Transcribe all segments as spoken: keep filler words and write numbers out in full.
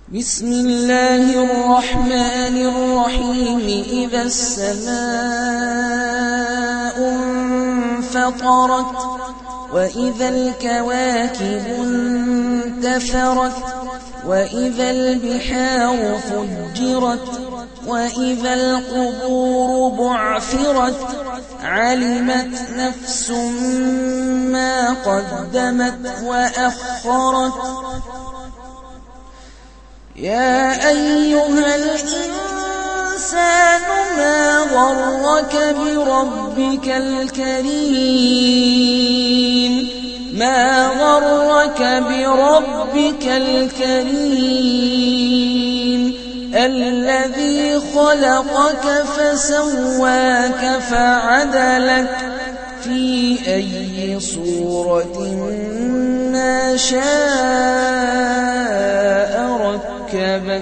بسم الله الرحمن الرحيم إذا السماء انفطرت وإذا الكواكب انتثرت وإذا البحار فجرت وإذا القبور بعثرت علمت نفس ما قدمت وأخرت يا أيها الإنسان ما غرك بربك الكريم ما غرك بربك الكريم الذي خلقك فسواك فعدلك في أي صورة ما شاء ركبك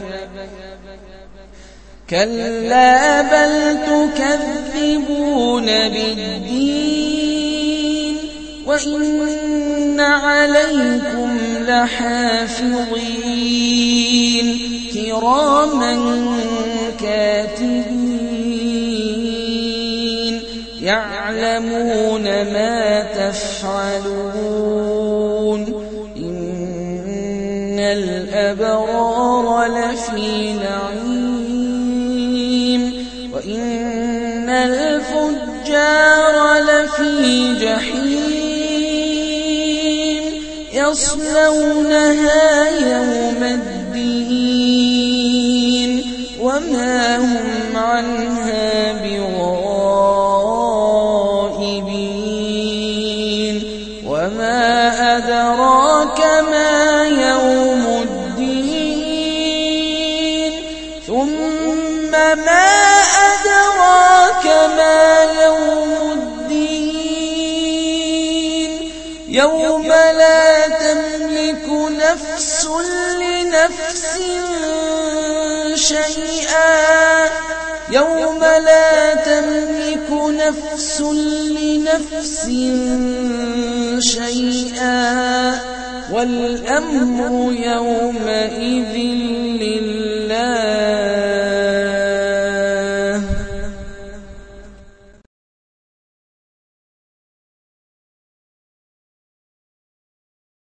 كلا بل تكذبون بالدين وإن عليكم لحافظين كراما كاتبين يعلمون ما تفعلون إن الأبرار لفي نعيم وإن الفجار لفي جحيم يصلونها يوم الدين وما هم عنها بغائبين وما أدراك ما يوم الدين ثم ما أدراك ما يوم الدين يوم لا تملك نفس لنفس شيئا يوم لا تملك نفس لنفس شيئا والأمر يومئذ